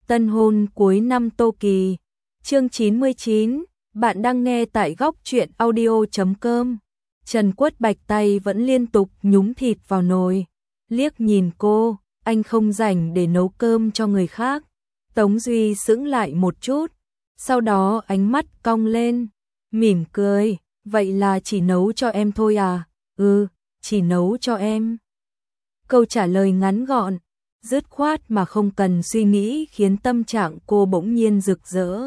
Tân hôn cuối năm Tô Kỳ. Chương 99, bạn đang nghe tại góc truyện audio.com. Trần Quất Bạch tay vẫn liên tục nhúng thịt vào nồi. Liếc nhìn cô, anh không rảnh để nấu cơm cho người khác. Tống Duy sững lại một chút, sau đó ánh mắt cong lên, mỉm cười, vậy là chỉ nấu cho em thôi à? Ừ, chỉ nấu cho em. Câu trả lời ngắn gọn, dứt khoát mà không cần suy nghĩ khiến tâm trạng cô bỗng nhiên rực rỡ.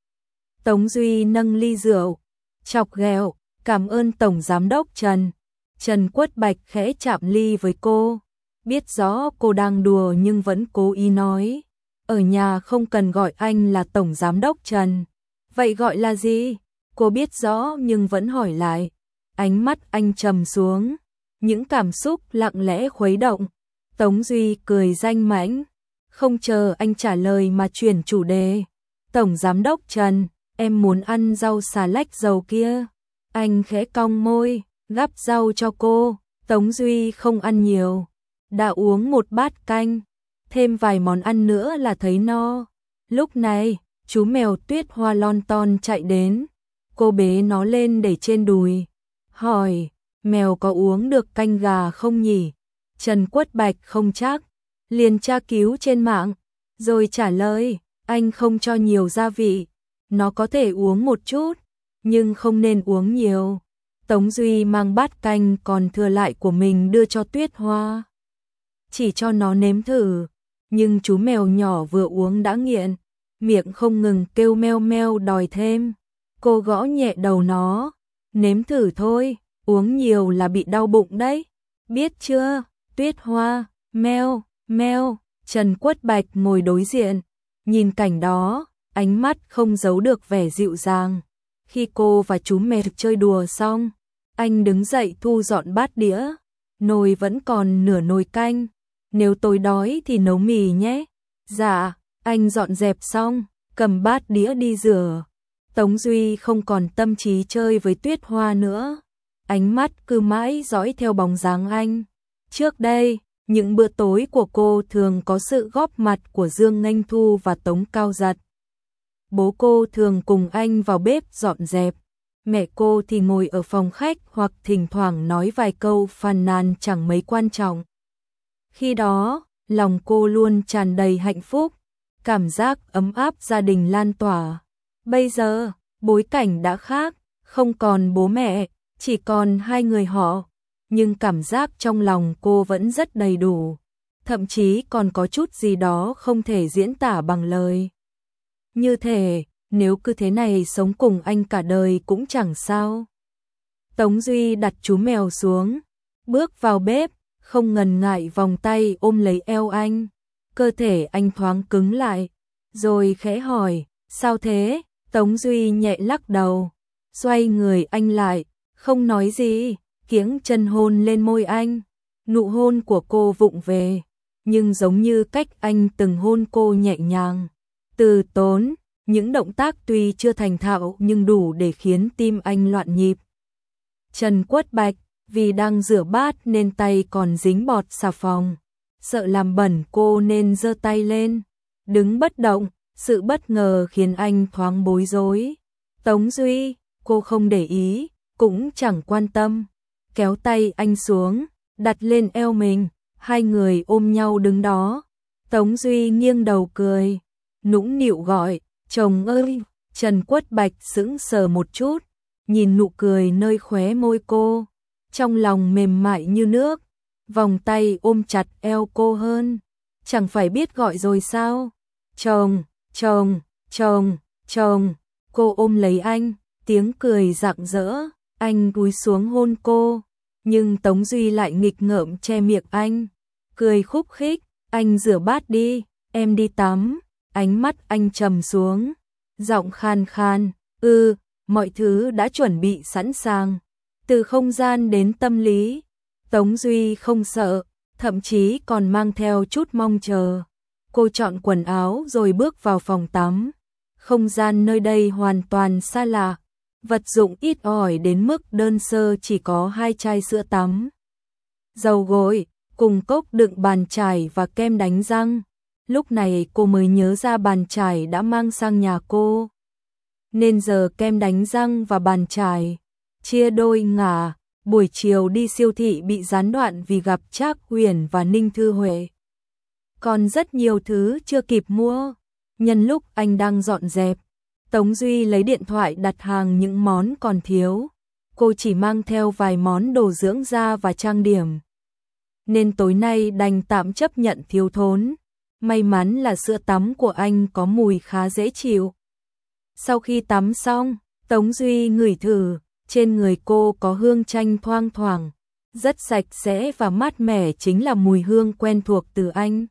Tống Duy nâng ly rượu, chọc ghẹo, cảm ơn Tổng Giám đốc Trần. Trần Quất Bạch khẽ chạm ly với cô, biết rõ cô đang đùa nhưng vẫn cố ý nói. Ở nhà không cần gọi anh là Tổng Giám đốc Trần. Vậy gọi là gì? Cô biết rõ nhưng vẫn hỏi lại. Ánh mắt anh trầm xuống, những cảm xúc lặng lẽ khuấy động. Tống Duy cười danh mãnh, không chờ anh trả lời mà chuyển chủ đề. Tổng Giám đốc Trần, em muốn ăn rau xà lách dầu kia. Anh khẽ cong môi, gắp rau cho cô. Tống Duy không ăn nhiều, đã uống một bát canh, thêm vài món ăn nữa là thấy no. Lúc này, chú mèo Tuyết Hoa lon ton chạy đến. Cô bế nó lên để trên đùi, hỏi, mèo có uống được canh gà không nhỉ? Trần Quất Bạch không chắc, liền tra cứu trên mạng, rồi trả lời, anh không cho nhiều gia vị, nó có thể uống một chút, nhưng không nên uống nhiều. Tống Duy mang bát canh còn thừa lại của mình đưa cho Tuyết Hoa, chỉ cho nó nếm thử, nhưng chú mèo nhỏ vừa uống đã nghiện, miệng không ngừng kêu meo meo đòi thêm. Cô gõ nhẹ đầu nó, nếm thử thôi, uống nhiều là bị đau bụng đấy, biết chưa? Tuyết Hoa, meo, meo. Trần Quất Bạch ngồi đối diện, nhìn cảnh đó, ánh mắt không giấu được vẻ dịu dàng. Khi cô và chú mèo chơi đùa xong, anh đứng dậy thu dọn bát đĩa, nồi vẫn còn nửa nồi canh, nếu tối đói thì nấu mì nhé. Dạ, anh dọn dẹp xong, cầm bát đĩa đi rửa. Tống Duy không còn tâm trí chơi với Tuyết Hoa nữa, ánh mắt cứ mãi dõi theo bóng dáng anh. Trước đây, những bữa tối của cô thường có sự góp mặt của Dương Nghênh Thu và Tống Cao Giật. Bố cô thường cùng anh vào bếp dọn dẹp, mẹ cô thì ngồi ở phòng khách hoặc thỉnh thoảng nói vài câu phàn nàn chẳng mấy quan trọng. Khi đó, lòng cô luôn tràn đầy hạnh phúc, cảm giác ấm áp gia đình lan tỏa. Bây giờ, bối cảnh đã khác, không còn bố mẹ, chỉ còn hai người họ, nhưng cảm giác trong lòng cô vẫn rất đầy đủ, thậm chí còn có chút gì đó không thể diễn tả bằng lời. Như thể, nếu cứ thế này sống cùng anh cả đời cũng chẳng sao. Tống Duy đặt chú mèo xuống, bước vào bếp, không ngần ngại vòng tay ôm lấy eo anh. Cơ thể anh thoáng cứng lại, rồi khẽ hỏi, sao thế? Tống Duy nhẹ lắc đầu, xoay người anh lại, không nói gì, kiếng chân hôn lên môi anh. Nụ hôn của cô vụng về, nhưng giống như cách anh từng hôn cô nhẹ nhàng, từ tốn, những động tác tuy chưa thành thạo nhưng đủ để khiến tim anh loạn nhịp. Trần Quất Bạch, vì đang rửa bát nên tay còn dính bọt xà phòng, sợ làm bẩn cô nên giơ tay lên, đứng bất động, sự bất ngờ khiến anh thoáng bối rối. Tống Duy, cô không để ý, cũng chẳng quan tâm, kéo tay anh xuống, đặt lên eo mình, hai người ôm nhau đứng đó. Tống Duy nghiêng đầu cười, nũng nịu gọi, chồng ơi. Trần Quất Bạch sững sờ một chút, nhìn nụ cười nơi khóe môi cô, trong lòng mềm mại như nước, vòng tay ôm chặt eo cô hơn. Chẳng phải biết gọi rồi sao? Chồng, chồng, chồng, chồng. Cô ôm lấy anh, tiếng cười rạng rỡ, anh cúi xuống hôn cô, nhưng Tống Duy lại nghịch ngợm che miệng anh, cười khúc khích, anh rửa bát đi, em đi tắm. Ánh mắt anh trầm xuống, giọng khan khan, mọi thứ đã chuẩn bị sẵn sàng, từ không gian đến tâm lý. Tống Duy không sợ, thậm chí còn mang theo chút mong chờ. Cô chọn quần áo rồi bước vào phòng tắm. Không gian nơi đây hoàn toàn xa lạ, vật dụng ít ỏi đến mức đơn sơ, chỉ có 2 chai sữa tắm, dầu gội, cùng cốc đựng bàn chải và kem đánh răng. Lúc này cô mới nhớ ra bàn chải đã mang sang nhà cô. Nên giờ kem đánh răng và bàn chải chia đôi ngả. Buổi chiều đi siêu thị bị gián đoạn vì gặp Trác Uyển và Ninh Thư Huệ. Còn rất nhiều thứ chưa kịp mua. Nhân lúc anh đang dọn dẹp, Tống Duy lấy điện thoại đặt hàng những món còn thiếu. Cô chỉ mang theo vài món đồ dưỡng da và trang điểm, nên tối nay đành tạm chấp nhận thiếu thốn. May mắn là sữa tắm của anh có mùi khá dễ chịu. Sau khi tắm xong, Tống Duy ngửi thử, trên người cô có hương chanh thoang thoảng, rất sạch sẽ và mát mẻ, chính là mùi hương quen thuộc từ anh.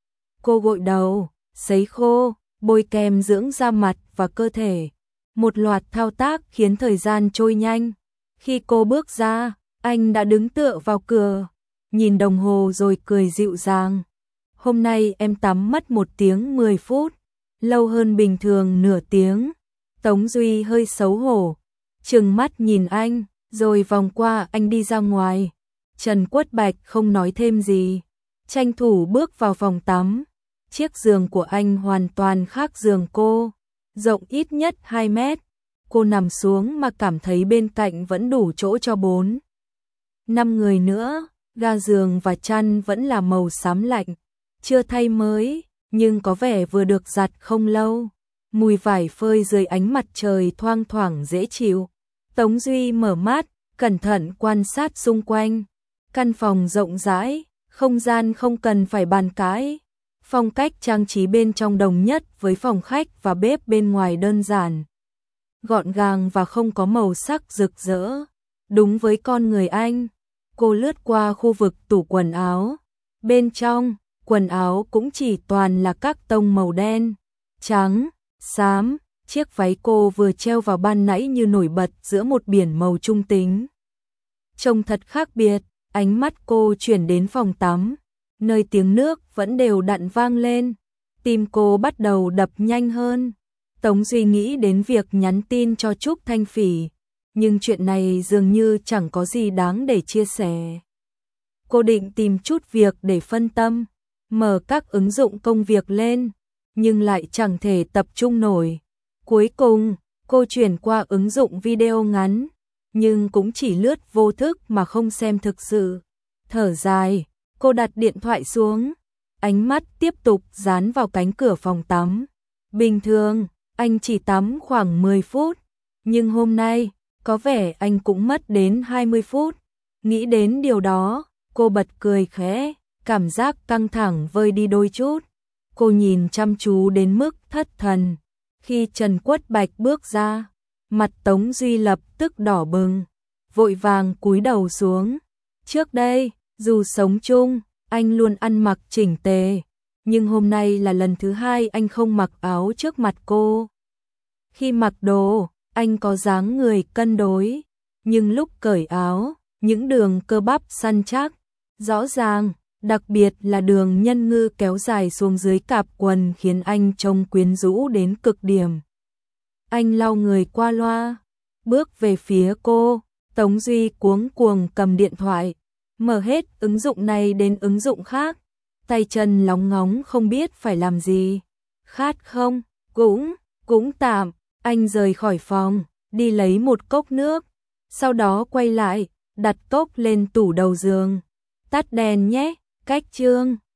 Cô gội đầu, sấy khô, bôi kem dưỡng da mặt và cơ thể. Một loạt thao tác khiến thời gian trôi nhanh. Khi cô bước ra, anh đã đứng tựa vào cửa, nhìn đồng hồ rồi cười dịu dàng. Hôm nay em tắm mất 1 tiếng 10 phút, lâu hơn bình thường nửa tiếng. Tống Duy hơi xấu hổ, trừng mắt nhìn anh, rồi vòng qua anh đi ra ngoài. Trần Quất Bạch không nói thêm gì, tranh thủ bước vào phòng tắm. Chiếc giường của anh hoàn toàn khác giường cô, rộng ít nhất 2 mét. Cô nằm xuống mà cảm thấy bên cạnh vẫn đủ chỗ cho 4-5 người nữa. Ga giường và chăn vẫn là màu xám lạnh, chưa thay mới, nhưng có vẻ vừa được giặt không lâu. Mùi vải phơi dưới ánh mặt trời thoang thoảng dễ chịu. Tống Duy mở mắt, cẩn thận quan sát xung quanh. Căn phòng rộng rãi, không gian không cần phải bàn cãi. Phong cách trang trí bên trong đồng nhất với phòng khách và bếp bên ngoài đơn giản, gọn gàng và không có màu sắc rực rỡ. Đúng với con người anh. Cô lướt qua khu vực tủ quần áo. Bên trong, quần áo cũng chỉ toàn là các tông màu đen, trắng, xám. Chiếc váy cô vừa treo vào ban nãy như nổi bật giữa một biển màu trung tính. Trông thật khác biệt. Ánh mắt cô chuyển đến phòng tắm, nơi tiếng nước vẫn đều đặn vang lên. Tim cô bắt đầu đập nhanh hơn. Tống Duy nghĩ đến việc nhắn tin cho Trúc Thanh Phỉ, nhưng chuyện này dường như chẳng có gì đáng để chia sẻ. Cô định tìm chút việc để phân tâm, mở các ứng dụng công việc lên, nhưng lại chẳng thể tập trung nổi. Cuối cùng, cô chuyển qua ứng dụng video ngắn, nhưng cũng chỉ lướt vô thức mà không xem thực sự. Thở dài, cô đặt điện thoại xuống, ánh mắt tiếp tục dán vào cánh cửa phòng tắm. Bình thường, anh chỉ tắm khoảng 10 phút, nhưng hôm nay, có vẻ anh cũng mất đến 20 phút. Nghĩ đến điều đó, cô bật cười khẽ, cảm giác căng thẳng vơi đi đôi chút. Cô nhìn chăm chú đến mức thất thần. Khi Trần Quất Bạch bước ra, mặt Tống Duy lập tức đỏ bừng, vội vàng cúi đầu xuống. Trước đây, dù sống chung, anh luôn ăn mặc chỉnh tề, nhưng hôm nay là lần thứ 2 anh không mặc áo trước mặt cô. Khi mặc đồ, anh có dáng người cân đối, nhưng lúc cởi áo, những đường cơ bắp săn chắc, rõ ràng, đặc biệt là đường nhân ngư kéo dài xuống dưới cạp quần khiến anh trông quyến rũ đến cực điểm. Anh lau người qua loa, bước về phía cô. Tống Duy cuống cuồng cầm điện thoại, mở hết ứng dụng này đến ứng dụng khác, tay chân lóng ngóng không biết phải làm gì. Khát không? Cũng tạm. Anh rời khỏi phòng, đi lấy một cốc nước, sau đó quay lại, đặt cốc lên tủ đầu giường. Tắt đèn nhé, cách chương.